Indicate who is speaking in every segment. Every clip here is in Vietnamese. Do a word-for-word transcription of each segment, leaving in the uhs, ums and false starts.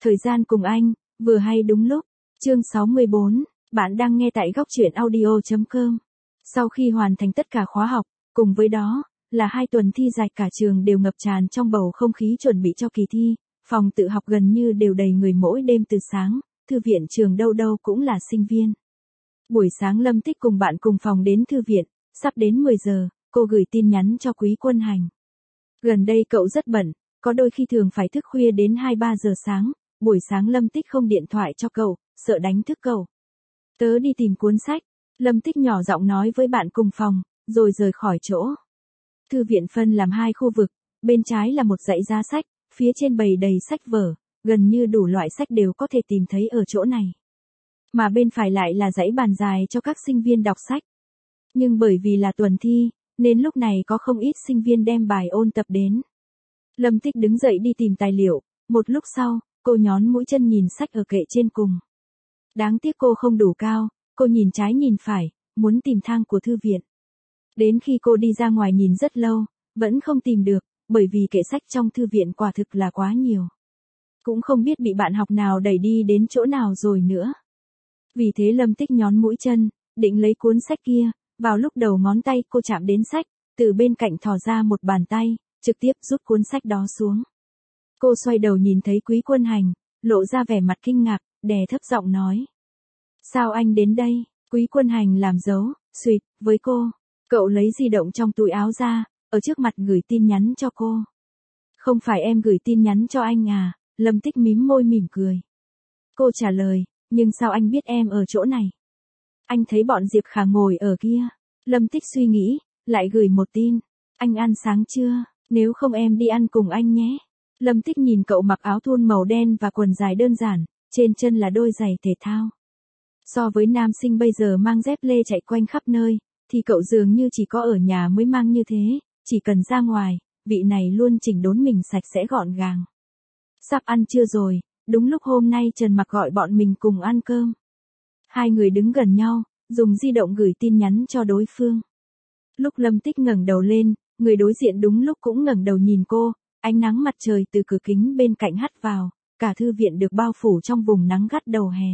Speaker 1: Thời gian cùng anh, vừa hay đúng lúc. Chương sáu mươi bốn, bạn đang nghe tại góc truyện audio chấm com. Sau khi hoàn thành tất cả khóa học, cùng với đó, là hai tuần thi dài cả trường đều ngập tràn trong bầu không khí chuẩn bị cho kỳ thi, phòng tự học gần như đều đầy người mỗi đêm từ sáng, thư viện trường đâu đâu cũng là sinh viên. Buổi sáng Lâm Tích cùng bạn cùng phòng đến thư viện, sắp đến mười giờ, cô gửi tin nhắn cho Quý Quân Hành. Gần đây cậu rất bận, có đôi khi thường phải thức khuya đến hai ba giờ sáng, buổi sáng Lâm Tích không điện thoại cho cậu, sợ đánh thức cậu. Tớ đi tìm cuốn sách, Lâm Tích nhỏ giọng nói với bạn cùng phòng, rồi rời khỏi chỗ. Thư viện phân làm hai khu vực, bên trái là một dãy giá sách, phía trên bày đầy sách vở, gần như đủ loại sách đều có thể tìm thấy ở chỗ này. Mà bên phải lại là dãy bàn dài cho các sinh viên đọc sách. Nhưng bởi vì là tuần thi, nên lúc này có không ít sinh viên đem bài ôn tập đến. Lâm Tích đứng dậy đi tìm tài liệu, một lúc sau, cô nhón mũi chân nhìn sách ở kệ trên cùng. Đáng tiếc cô không đủ cao, cô nhìn trái nhìn phải, muốn tìm thang của thư viện. Đến khi cô đi ra ngoài nhìn rất lâu, vẫn không tìm được, bởi vì kệ sách trong thư viện quả thực là quá nhiều. Cũng không biết bị bạn học nào đẩy đi đến chỗ nào rồi nữa. Vì thế Lâm Tích nhón mũi chân, định lấy cuốn sách kia, vào lúc đầu ngón tay cô chạm đến sách, từ bên cạnh thò ra một bàn tay, trực tiếp rút cuốn sách đó xuống. Cô xoay đầu nhìn thấy Quý Quân Hành, lộ ra vẻ mặt kinh ngạc, đè thấp giọng nói. Sao anh đến đây? Quý Quân Hành làm dấu, suýt, với cô. Cậu lấy di động trong túi áo ra, ở trước mặt gửi tin nhắn cho cô. Không phải em gửi tin nhắn cho anh à? Lâm Tích mím môi mỉm cười. Cô trả lời, nhưng sao anh biết em ở chỗ này? Anh thấy bọn Diệp Khả ngồi ở kia. Lâm Tích suy nghĩ, lại gửi một tin. Anh ăn sáng chưa? Nếu không em đi ăn cùng anh nhé. Lâm Tích nhìn cậu mặc áo thun màu đen và quần dài đơn giản, trên chân là đôi giày thể thao. So với nam sinh bây giờ mang dép lê chạy quanh khắp nơi, thì cậu dường như chỉ có ở nhà mới mang như thế, chỉ cần ra ngoài, vị này luôn chỉnh đốn mình sạch sẽ gọn gàng. Sắp ăn trưa rồi, đúng lúc hôm nay Trần Mặc gọi bọn mình cùng ăn cơm. Hai người đứng gần nhau, dùng di động gửi tin nhắn cho đối phương. Lúc Lâm Tích ngẩng đầu lên, người đối diện đúng lúc cũng ngẩng đầu nhìn cô, ánh nắng mặt trời từ cửa kính bên cạnh hắt vào, cả thư viện được bao phủ trong vùng nắng gắt đầu hè.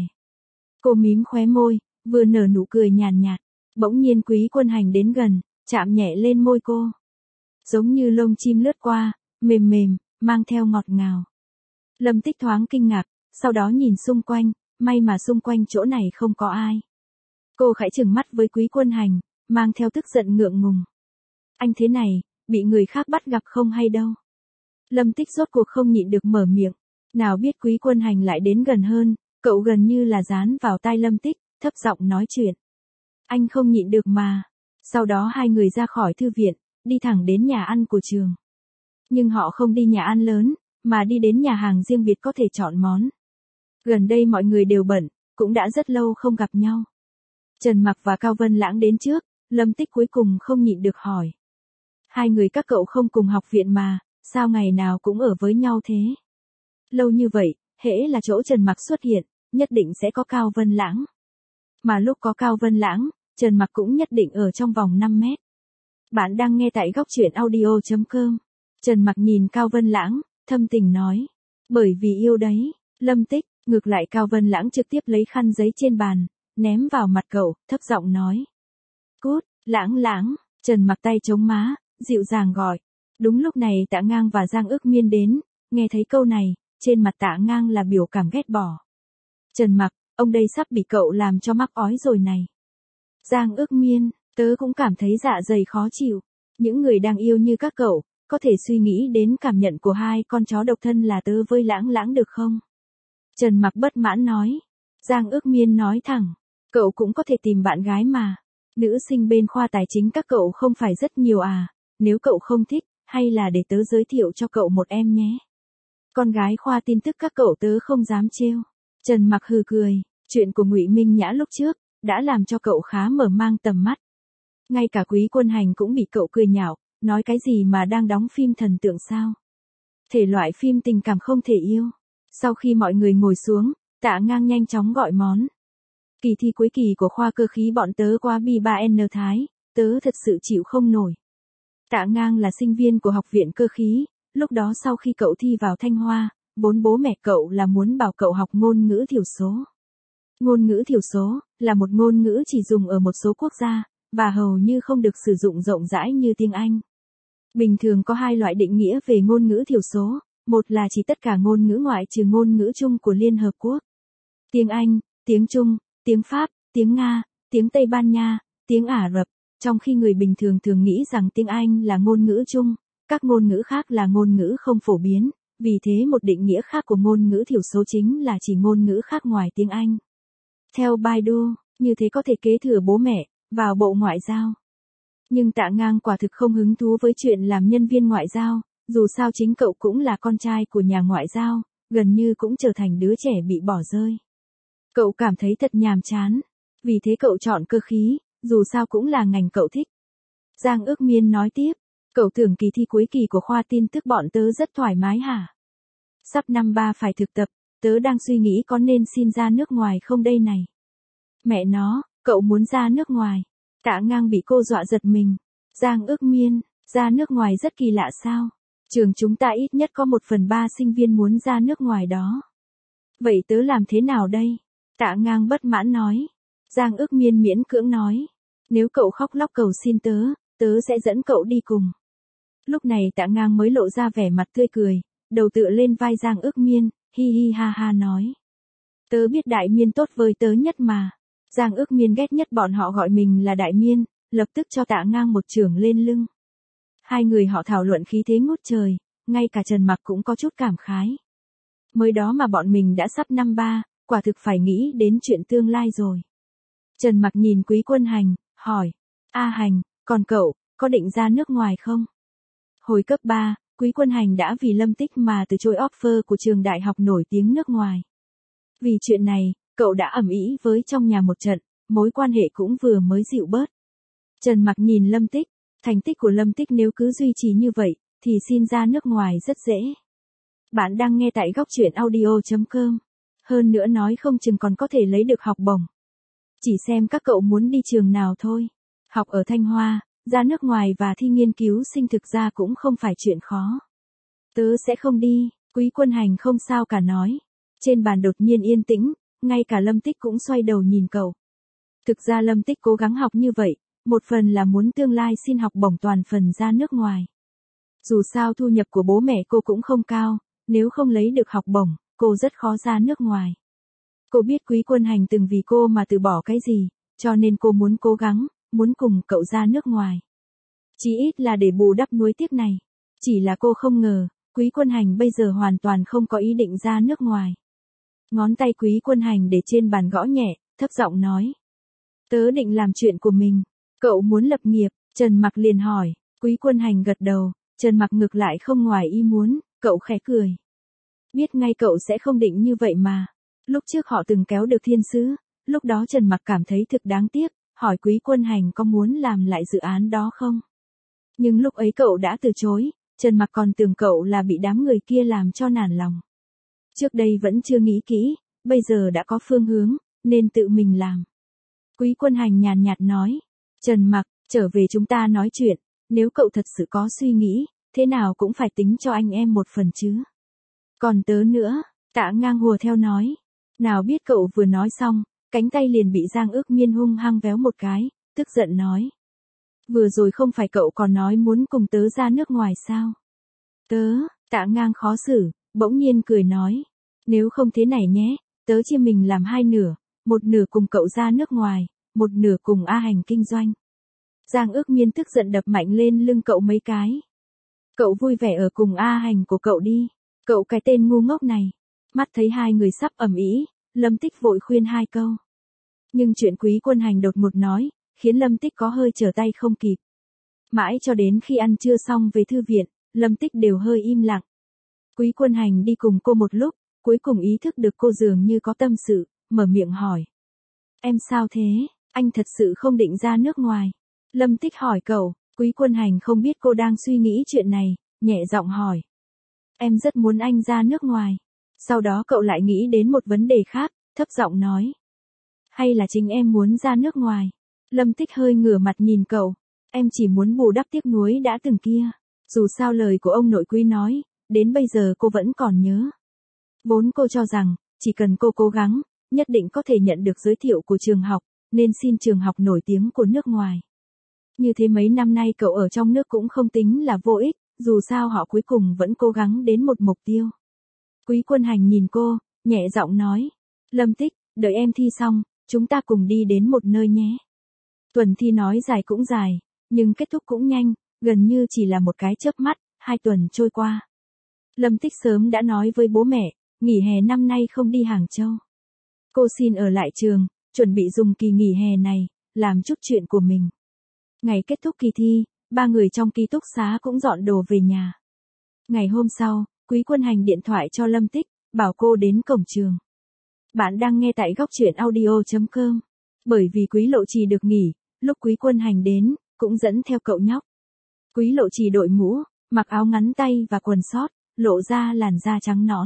Speaker 1: Cô mím khóe môi, vừa nở nụ cười nhàn nhạt, bỗng nhiên Quý Quân Hành đến gần, chạm nhẹ lên môi cô. Giống như lông chim lướt qua, mềm mềm, mang theo ngọt ngào. Lâm Tích thoáng kinh ngạc, sau đó nhìn xung quanh, may mà xung quanh chỗ này không có ai. Cô khẽ trừng mắt với Quý Quân Hành, mang theo tức giận ngượng ngùng. Anh thế này, bị người khác bắt gặp không hay đâu. Lâm Tích rốt cuộc không nhịn được mở miệng, nào biết Quý Quân Hành lại đến gần hơn, cậu gần như là dán vào tai Lâm Tích, thấp giọng nói chuyện. Anh không nhịn được mà. Sau đó hai người ra khỏi thư viện, đi thẳng đến nhà ăn của trường. Nhưng họ không đi nhà ăn lớn, mà đi đến nhà hàng riêng biệt có thể chọn món. Gần đây mọi người đều bận, cũng đã rất lâu không gặp nhau. Trần Mặc và Cao Vân Lãng đến trước, Lâm Tích cuối cùng không nhịn được hỏi. Hai người các cậu không cùng học viện mà, sao ngày nào cũng ở với nhau thế? Lâu như vậy, hễ là chỗ Trần Mặc xuất hiện, nhất định sẽ có Cao Vân Lãng. Mà lúc có Cao Vân Lãng, Trần Mặc cũng nhất định ở trong vòng năm mét. Bạn đang nghe tại góc truyện audio chấm com. Trần Mặc nhìn Cao Vân Lãng, thâm tình nói. Bởi vì yêu đấy, Lâm Tích, ngược lại Cao Vân Lãng trực tiếp lấy khăn giấy trên bàn, ném vào mặt cậu, thấp giọng nói. Cút, Lãng Lãng, Trần Mặc tay chống má, dịu dàng gọi. Đúng lúc này Tạ Ngang và Giang Ước Miên đến, nghe thấy câu này, trên mặt Tạ Ngang là biểu cảm ghét bỏ. Trần Mặc, ông đây sắp bị cậu làm cho mắc ói rồi này. Giang Ước Miên, tớ cũng cảm thấy dạ dày khó chịu. Những người đang yêu như các cậu, có thể suy nghĩ đến cảm nhận của hai con chó độc thân là tớ với Lãng Lãng được không? Trần Mặc bất mãn nói. Giang Ước Miên nói thẳng, cậu cũng có thể tìm bạn gái mà. Nữ sinh bên khoa tài chính các cậu không phải rất nhiều à, nếu cậu không thích, hay là để tớ giới thiệu cho cậu một em nhé. Con gái khoa tin tức các cậu tớ không dám trêu. Trần Mặc hừ cười, chuyện của Ngụy Minh Nhã lúc trước, đã làm cho cậu khá mở mang tầm mắt. Ngay cả Quý Quân Hành cũng bị cậu cười nhạo, nói cái gì mà đang đóng phim thần tượng sao. Thể loại phim tình cảm không thể yêu. Sau khi mọi người ngồi xuống, Tạ Ngang nhanh chóng gọi món. Kỳ thi cuối kỳ của khoa cơ khí bọn tớ qua B ba N Thái, tớ thật sự chịu không nổi. Tạ Ngang là sinh viên của học viện cơ khí, lúc đó sau khi cậu thi vào Thanh Hoa, vốn bố mẹ cậu là muốn bảo cậu học ngôn ngữ thiểu số. Ngôn ngữ thiểu số là một ngôn ngữ chỉ dùng ở một số quốc gia, và hầu như không được sử dụng rộng rãi như tiếng Anh. Bình thường có hai loại định nghĩa về ngôn ngữ thiểu số, một là chỉ tất cả ngôn ngữ ngoại trừ ngôn ngữ chung của Liên Hợp Quốc. Tiếng Anh, tiếng Trung, tiếng Pháp, tiếng Nga, tiếng Tây Ban Nha, tiếng Ả Rập, trong khi người bình thường thường nghĩ rằng tiếng Anh là ngôn ngữ chung, các ngôn ngữ khác là ngôn ngữ không phổ biến, vì thế một định nghĩa khác của ngôn ngữ thiểu số chính là chỉ ngôn ngữ khác ngoài tiếng Anh. Theo Baidu, như thế có thể kế thừa bố mẹ, vào Bộ Ngoại giao. Nhưng Tạ Ngang quả thực không hứng thú với chuyện làm nhân viên ngoại giao, dù sao chính cậu cũng là con trai của nhà ngoại giao, gần như cũng trở thành đứa trẻ bị bỏ rơi. Cậu cảm thấy thật nhàm chán, vì thế cậu chọn cơ khí, dù sao cũng là ngành cậu thích. Giang Ước Miên nói tiếp, cậu tưởng kỳ thi cuối kỳ của khoa tin tức bọn tớ rất thoải mái hả? Sắp năm ba phải thực tập, tớ đang suy nghĩ có nên xin ra nước ngoài không đây này. Mẹ nó, cậu muốn ra nước ngoài. Tạ Ngang bị cô dọa giật mình. Giang Ước Miên, ra nước ngoài rất kỳ lạ sao? Trường chúng ta ít nhất có một phần ba sinh viên muốn ra nước ngoài đó. Vậy tớ làm thế nào đây? Tạ Ngang bất mãn nói. Giang Ước Miên miễn cưỡng nói. Nếu cậu khóc lóc cầu xin tớ, tớ sẽ dẫn cậu đi cùng. Lúc này Tạ Ngang mới lộ ra vẻ mặt tươi cười, đầu tựa lên vai Giang Ước Miên, hi hi ha ha nói. Tớ biết Đại Miên tốt với tớ nhất mà. Giang Ước Miên ghét nhất bọn họ gọi mình là Đại Miên, lập tức cho Tạ Ngang một chưởng lên lưng. Hai người họ thảo luận khí thế ngút trời, ngay cả Trần Mặc cũng có chút cảm khái. Mới đó mà bọn mình đã sắp năm ba, quả thực phải nghĩ đến chuyện tương lai rồi. Trần Mặc nhìn Quý Quân Hành, hỏi, A Hành, còn cậu, có định ra nước ngoài không? Hồi cấp ba, Quý Quân Hành đã vì Lâm Tích mà từ chối offer của trường đại học nổi tiếng nước ngoài. Vì chuyện này, cậu đã ầm ĩ với trong nhà một trận, mối quan hệ cũng vừa mới dịu bớt. Trần Mặc nhìn Lâm Tích, thành tích của Lâm Tích nếu cứ duy trì như vậy, thì xin ra nước ngoài rất dễ. Bạn đang nghe tại góc truyện audio chấm com. Hơn nữa nói không chừng còn có thể lấy được học bổng. Chỉ xem các cậu muốn đi trường nào thôi. Học ở Thanh Hoa, ra nước ngoài và thi nghiên cứu sinh thực ra cũng không phải chuyện khó. Tớ sẽ không đi, Quý Quân Hành không sao cả nói. Trên bàn đột nhiên yên tĩnh, ngay cả Lâm Tích cũng xoay đầu nhìn cậu. Thực ra Lâm Tích cố gắng học như vậy, một phần là muốn tương lai xin học bổng toàn phần ra nước ngoài. Dù sao thu nhập của bố mẹ cô cũng không cao, nếu không lấy được học bổng, cô rất khó ra nước ngoài. Cô biết Quý Quân Hành từng vì cô mà từ bỏ cái gì, cho nên cô muốn cố gắng, muốn cùng cậu ra nước ngoài. Chỉ ít là để bù đắp nuối tiếc này. Chỉ là cô không ngờ, Quý Quân Hành bây giờ hoàn toàn không có ý định ra nước ngoài. Ngón tay Quý Quân Hành để trên bàn gõ nhẹ, thấp giọng nói. Tớ định làm chuyện của mình. Cậu muốn lập nghiệp, Trần Mặc liền hỏi. Quý Quân Hành gật đầu, Trần Mặc ngược lại không ngoài ý muốn, cậu khẽ cười. Biết ngay cậu sẽ không định như vậy mà. Lúc trước họ từng kéo được thiên sứ, lúc đó Trần Mặc cảm thấy thực đáng tiếc, hỏi Quý Quân Hành có muốn làm lại dự án đó không? Nhưng lúc ấy cậu đã từ chối, Trần Mặc còn tưởng cậu là bị đám người kia làm cho nản lòng. Trước đây vẫn chưa nghĩ kỹ, bây giờ đã có phương hướng, nên tự mình làm. Quý Quân Hành nhàn nhạt nói, Trần Mặc, trở về chúng ta nói chuyện, nếu cậu thật sự có suy nghĩ, thế nào cũng phải tính cho anh em một phần chứ. Còn tớ nữa, Tạ Ngang hùa theo nói, nào biết cậu vừa nói xong, cánh tay liền bị Giang Ước Miên hung hăng véo một cái, tức giận nói. Vừa rồi không phải cậu còn nói muốn cùng tớ ra nước ngoài sao? Tớ, Tạ Ngang khó xử, bỗng nhiên cười nói, nếu không thế này nhé, tớ chia mình làm hai nửa, một nửa cùng cậu ra nước ngoài, một nửa cùng A Hành kinh doanh. Giang Ước Miên tức giận đập mạnh lên lưng cậu mấy cái. Cậu vui vẻ ở cùng A Hành của cậu đi, cậu cái tên ngu ngốc này. Mắt thấy hai người sắp ầm ĩ, Lâm Tích vội khuyên hai câu. Nhưng chuyện Quý Quân Hành đột ngột nói, khiến Lâm Tích có hơi trở tay không kịp. Mãi cho đến khi ăn trưa xong về thư viện, Lâm Tích đều hơi im lặng. Quý Quân Hành đi cùng cô một lúc, cuối cùng ý thức được cô dường như có tâm sự, mở miệng hỏi. Em sao thế, anh thật sự không định ra nước ngoài? Lâm Tích hỏi cậu, Quý Quân Hành không biết cô đang suy nghĩ chuyện này, nhẹ giọng hỏi. Em rất muốn anh ra nước ngoài. Sau đó cậu lại nghĩ đến một vấn đề khác, thấp giọng nói. Hay là chính em muốn ra nước ngoài? Lâm Tích hơi ngửa mặt nhìn cậu. Em chỉ muốn bù đắp tiếc nuối đã từng kia. Dù sao lời của ông nội Quý nói, đến bây giờ cô vẫn còn nhớ. Vốn cô cho rằng, chỉ cần cô cố gắng, nhất định có thể nhận được giới thiệu của trường học, nên xin trường học nổi tiếng của nước ngoài. Như thế mấy năm nay cậu ở trong nước cũng không tính là vô ích, dù sao họ cuối cùng vẫn cố gắng đến một mục tiêu. Quý Quân Hành nhìn cô, nhẹ giọng nói. Lâm Tích, đợi em thi xong, chúng ta cùng đi đến một nơi nhé. Tuần thi nói dài cũng dài, nhưng kết thúc cũng nhanh, gần như chỉ là một cái chớp mắt, hai tuần trôi qua. Lâm Tích sớm đã nói với bố mẹ, nghỉ hè năm nay không đi Hàng Châu. Cô xin ở lại trường, chuẩn bị dùng kỳ nghỉ hè này, làm chút chuyện của mình. Ngày kết thúc kỳ thi, ba người trong ký túc xá cũng dọn đồ về nhà. Ngày hôm sau, Quý Quân Hành điện thoại cho Lâm Tích, bảo cô đến cổng trường. Bạn đang nghe tại góc truyện audio chấm com. Bởi vì Quý Lộ Trì được nghỉ, lúc Quý Quân Hành đến, cũng dẫn theo cậu nhóc. Quý Lộ Trì đội mũ, mặc áo ngắn tay và quần sót, lộ ra làn da trắng nõn.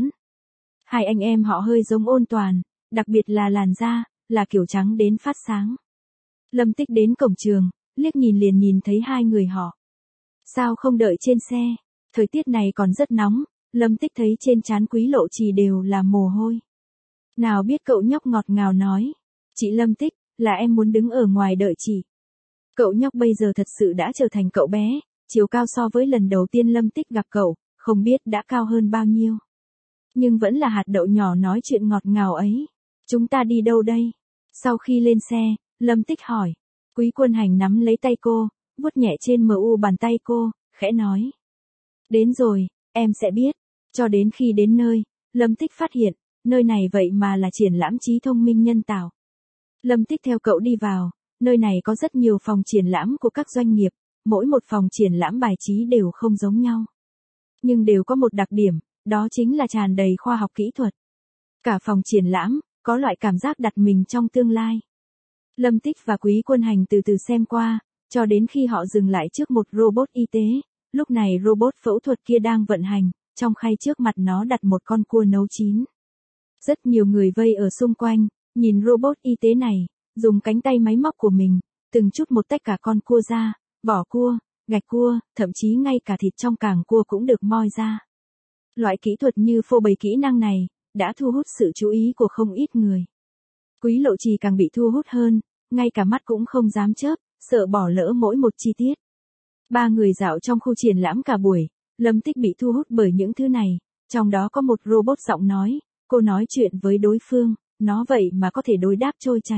Speaker 1: Hai anh em họ hơi giống Ôn Toàn, đặc biệt là làn da, là kiểu trắng đến phát sáng. Lâm Tích đến cổng trường, liếc nhìn liền nhìn thấy hai người họ. Sao không đợi trên xe? Thời tiết này còn rất nóng, Lâm Tích thấy trên trán Quý Lộ Trì đều là mồ hôi. Nào biết cậu nhóc ngọt ngào nói. Chị Lâm Tích, là em muốn đứng ở ngoài đợi chị. Cậu nhóc bây giờ thật sự đã trở thành cậu bé, chiều cao so với lần đầu tiên Lâm Tích gặp cậu, không biết đã cao hơn bao nhiêu. Nhưng vẫn là hạt đậu nhỏ nói chuyện ngọt ngào ấy. Chúng ta đi đâu đây? Sau khi lên xe, Lâm Tích hỏi. Quý Quân Hành nắm lấy tay cô, vuốt nhẹ trên mờ u bàn tay cô, khẽ nói. Đến rồi, em sẽ biết. Cho đến khi đến nơi, Lâm Tích phát hiện, nơi này vậy mà là triển lãm trí thông minh nhân tạo. Lâm Tích theo cậu đi vào, nơi này có rất nhiều phòng triển lãm của các doanh nghiệp, mỗi một phòng triển lãm bài trí đều không giống nhau. Nhưng đều có một đặc điểm, đó chính là tràn đầy khoa học kỹ thuật. Cả phòng triển lãm, có loại cảm giác đặt mình trong tương lai. Lâm Tích và Quý Quân Hành từ từ xem qua, cho đến khi họ dừng lại trước một robot y tế, lúc này robot phẫu thuật kia đang vận hành, trong khay trước mặt nó đặt một con cua nấu chín. Rất nhiều người vây ở xung quanh, nhìn robot y tế này, dùng cánh tay máy móc của mình, từng chút một tách cả con cua ra, vỏ cua, gạch cua, thậm chí ngay cả thịt trong càng cua cũng được moi ra. Loại kỹ thuật như phô bày kỹ năng này, đã thu hút sự chú ý của không ít người. Quý Lộ Trì càng bị thu hút hơn, ngay cả mắt cũng không dám chớp, sợ bỏ lỡ mỗi một chi tiết. Ba người dạo trong khu triển lãm cả buổi, Lâm Tích bị thu hút bởi những thứ này, trong đó có một robot giọng nói, cô nói chuyện với đối phương, nó vậy mà có thể đối đáp trôi chảy.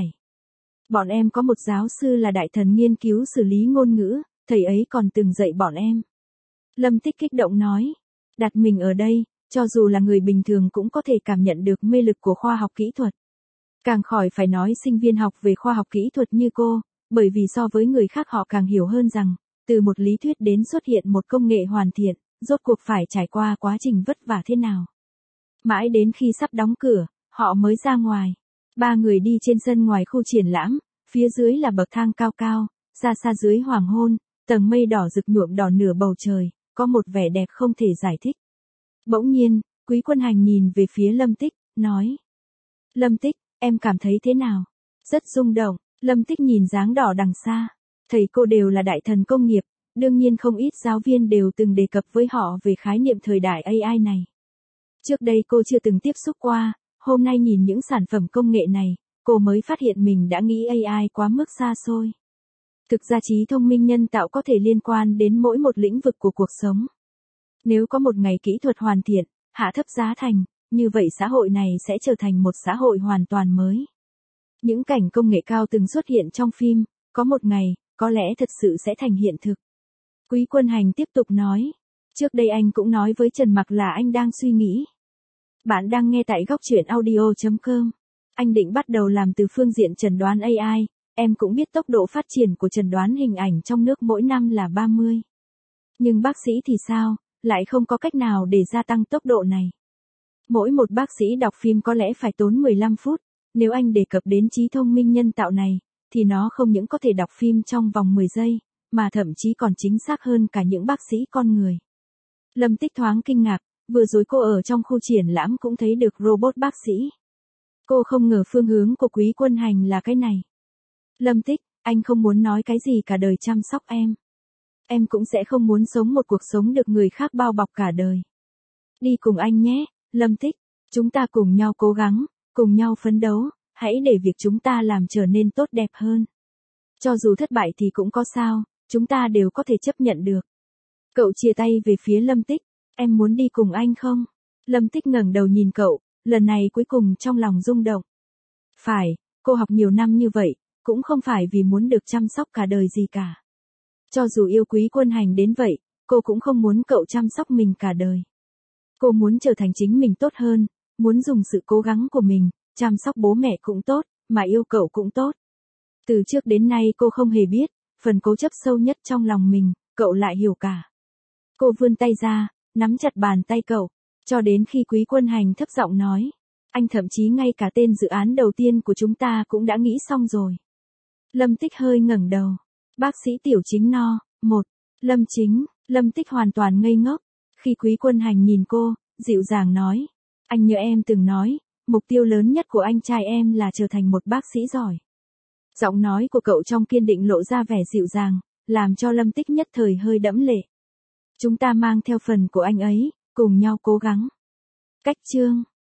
Speaker 1: Bọn em có một giáo sư là đại thần nghiên cứu xử lý ngôn ngữ, thầy ấy còn từng dạy bọn em. Lâm Tích kích động nói, đặt mình ở đây, cho dù là người bình thường cũng có thể cảm nhận được mê lực của khoa học kỹ thuật. Càng khỏi phải nói sinh viên học về khoa học kỹ thuật như cô, bởi vì so với người khác họ càng hiểu hơn rằng, từ một lý thuyết đến xuất hiện một công nghệ hoàn thiện, rốt cuộc phải trải qua quá trình vất vả thế nào. Mãi đến khi sắp đóng cửa, họ mới ra ngoài. Ba người đi trên sân ngoài khu triển lãm, phía dưới là bậc thang cao cao, xa xa dưới hoàng hôn, tầng mây đỏ rực nhuộm đỏ nửa bầu trời, có một vẻ đẹp không thể giải thích. Bỗng nhiên, Quý Quân Hành nhìn về phía Lâm Tích, nói. Lâm Tích, em cảm thấy thế nào? Rất rung động, Lâm Tích nhìn dáng đỏ đằng xa. Thầy cô đều là đại thần công nghiệp, đương nhiên không ít giáo viên đều từng đề cập với họ về khái niệm thời đại a i này. Trước đây cô chưa từng tiếp xúc qua, hôm nay nhìn những sản phẩm công nghệ này, cô mới phát hiện mình đã nghĩ a i quá mức xa xôi. Thực ra trí thông minh nhân tạo có thể liên quan đến mỗi một lĩnh vực của cuộc sống. Nếu có một ngày kỹ thuật hoàn thiện, hạ thấp giá thành, như vậy xã hội này sẽ trở thành một xã hội hoàn toàn mới. Những cảnh công nghệ cao từng xuất hiện trong phim, có một ngày, có lẽ thật sự sẽ thành hiện thực. Quý Quân Hành tiếp tục nói. Trước đây anh cũng nói với Trần Mặc là anh đang suy nghĩ. Bạn đang nghe tại góc truyện audio chấm com. Anh định bắt đầu làm từ phương diện chẩn đoán a i, em cũng biết tốc độ phát triển của chẩn đoán hình ảnh trong nước mỗi năm là ba mươi. Nhưng bác sĩ thì sao, lại không có cách nào để gia tăng tốc độ này. Mỗi một bác sĩ đọc phim có lẽ phải tốn mười lăm phút, nếu anh đề cập đến trí thông minh nhân tạo này, thì nó không những có thể đọc phim trong vòng mười giây, mà thậm chí còn chính xác hơn cả những bác sĩ con người. Lâm Tích thoáng kinh ngạc, vừa rồi cô ở trong khu triển lãm cũng thấy được robot bác sĩ. Cô không ngờ phương hướng của Quý Quân Hành là cái này. Lâm Tích, anh không muốn nói cái gì cả đời chăm sóc em. Em cũng sẽ không muốn sống một cuộc sống được người khác bao bọc cả đời. Đi cùng anh nhé, Lâm Tích. Chúng ta cùng nhau cố gắng, cùng nhau phấn đấu, hãy để việc chúng ta làm trở nên tốt đẹp hơn. Cho dù thất bại thì cũng có sao, chúng ta đều có thể chấp nhận được. Cậu chia tay về phía Lâm Tích, em muốn đi cùng anh không? Lâm Tích ngẩng đầu nhìn cậu, lần này cuối cùng trong lòng rung động. Phải, cô học nhiều năm như vậy, cũng không phải vì muốn được chăm sóc cả đời gì cả. Cho dù yêu quý Quân Hành đến vậy, cô cũng không muốn cậu chăm sóc mình cả đời. Cô muốn trở thành chính mình tốt hơn, muốn dùng sự cố gắng của mình, chăm sóc bố mẹ cũng tốt, mà yêu cậu cũng tốt. Từ trước đến nay cô không hề biết, phần cố chấp sâu nhất trong lòng mình, cậu lại hiểu cả. Cô vươn tay ra, nắm chặt bàn tay cậu, cho đến khi Quý Quân Hành thấp giọng nói. Anh thậm chí ngay cả tên dự án đầu tiên của chúng ta cũng đã nghĩ xong rồi. Lâm Tích hơi ngẩng đầu. Bác sĩ Tiểu Chính no, một. Lâm Chính, Lâm Tích hoàn toàn ngây ngốc. Khi Quý Quân Hành nhìn cô, dịu dàng nói. Anh như em từng nói, mục tiêu lớn nhất của anh trai em là trở thành một bác sĩ giỏi. Giọng nói của cậu trong kiên định lộ ra vẻ dịu dàng, làm cho Lâm Tích nhất thời hơi đẫm lệ. Chúng ta mang theo phần của anh ấy, cùng nhau cố gắng. Cách chương